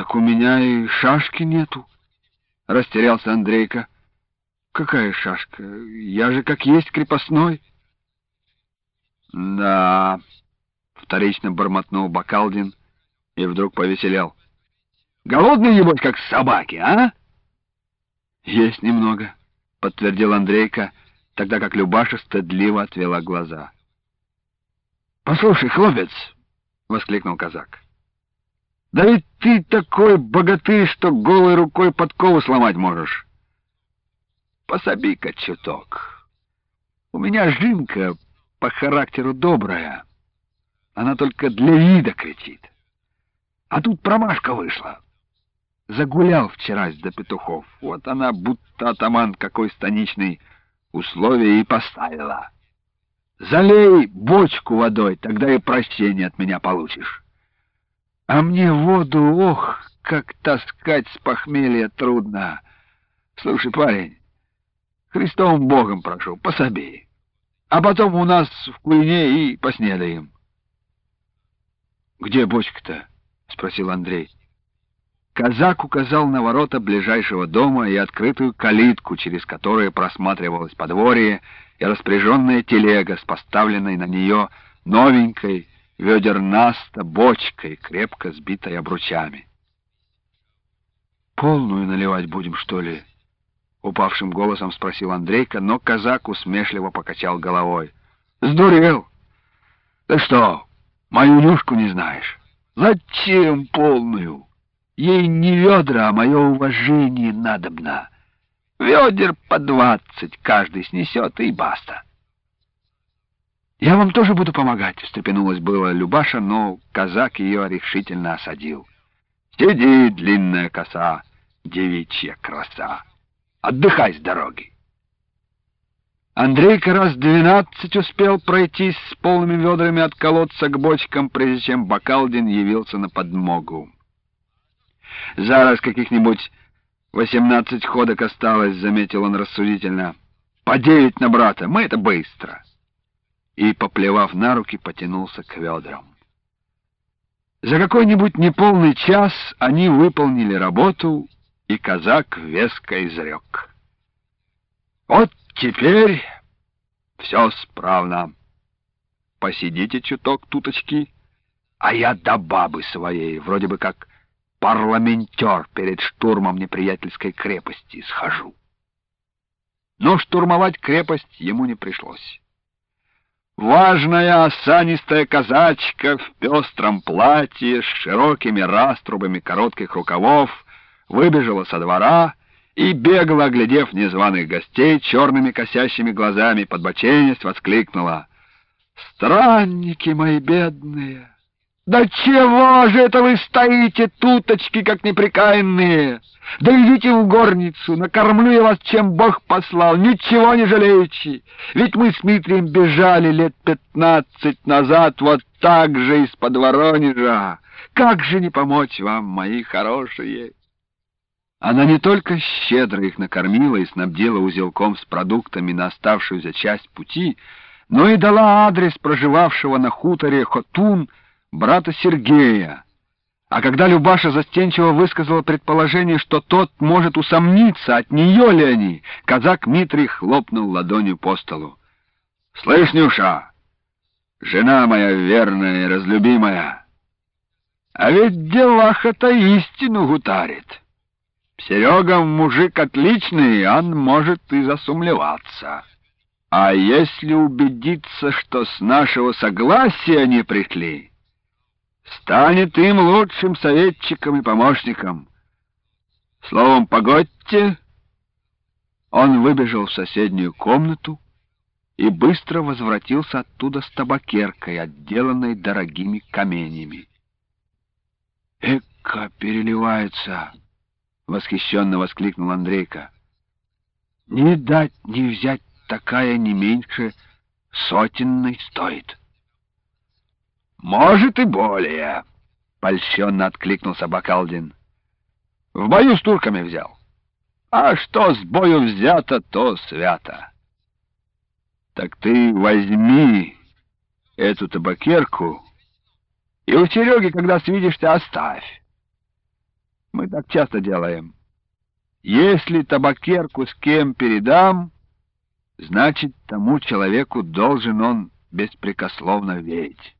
Так у меня и шашки нету, — растерялся Андрейка. Какая шашка? Я же как есть крепостной. Да, — вторично бормотнул Бакалдин и вдруг повеселел. Голодный, небось, как собаки, а? Есть немного, — подтвердил Андрейка, тогда как Любаша стыдливо отвела глаза. «Послушай, хлопец!» — воскликнул казак. «Да ведь ты такой богатырь, что голой рукой подкову сломать можешь. Пособи-ка чуток. У меня жинка по характеру добрая. Она только для вида кричит. А тут промашка вышла. Загулял вчера до петухов. Вот она, будто атаман какой станичный, условие и поставила. Залей бочку водой, тогда и прощение от меня получишь. А мне воду, ох, как таскать с похмелья трудно. Слушай, парень, Христовым Богом прошу, пособи. А потом у нас в куйне и поснедаем. «Где бочка-то?» — спросил Андрей. Казак указал на ворота ближайшего дома и открытую калитку, через которую просматривалось подворье и распряженная телега с поставленной на нее новенькой ведернаста бочкой, крепко сбитой обручами. «Полную наливать будем, что ли?» — упавшим голосом спросил Андрейка, но казак усмешливо покачал головой. «Сдурел! Ты что, мою Нюшку не знаешь? Зачем полную? Ей не ведра, а мое уважение надобно. Ведер по 20 каждый снесет, и баста». «Я вам тоже буду помогать», — встрепенулась было Любаша, но казак ее решительно осадил. «Сиди, длинная коса, девичья краса. Отдыхай с дороги». Андрейка раз 12 успел пройтись с полными ведрами от колодца к бочкам, прежде чем Бакалдин явился на подмогу. «Зараз каких-нибудь 18 ходок осталось», — заметил он рассудительно. «По 9 на брата, мы это быстро». И, поплевав на руки, потянулся к ведрам. За какой-нибудь неполный час они выполнили работу, и казак веско изрек: «Вот теперь все справно. Посидите чуток, туточки, а я до бабы своей, вроде бы как парламентер, перед штурмом неприятельской крепости схожу». Но штурмовать крепость ему не пришлось. Важная осанистая казачка в пестром платье с широкими раструбами коротких рукавов выбежала со двора и, бегло оглядев незваных гостей, черными косящими глазами подбоченясь воскликнула: «Странники мои бедные! Да чего же это вы стоите, туточки, как неприкаянные? Да идите в горницу, накормлю я вас, чем Бог послал, ничего не жалеючи. Ведь мы с Митрием бежали лет 15 назад вот так же из-под Воронежа. Как же не помочь вам, мои хорошие?» Она не только щедро их накормила и снабдила узелком с продуктами на оставшуюся часть пути, но и дала адрес проживавшего на хуторе Хотун брата Сергея. А когда Любаша застенчиво высказала предположение, что тот может усомниться, от нее ли они, казак Митрий хлопнул ладонью по столу. «Слышь, Нюша, жена моя верная и разлюбимая, а ведь деваха-то истину гутарит. Серега мужик отличный, он может и засумлеваться. А если убедиться, что с нашего согласия они пришли, станет им лучшим советчиком и помощником. Словом, погодьте». Он выбежал в соседнюю комнату и быстро возвратился оттуда с табакеркой, отделанной дорогими каменями. «Эка переливается!» — восхищенно воскликнул Андрейка. «Не дать не взять, такая не меньше сотенной стоит». «Может, и более», — польщенно откликнулся Бакалдин. «В бою с турками взял. А что с бою взято, то свято. Так ты возьми эту табакерку и у Сереги, когда свидишься, оставь. Мы так часто делаем. Если табакерку с кем передам, значит, тому человеку должен он беспрекословно верить.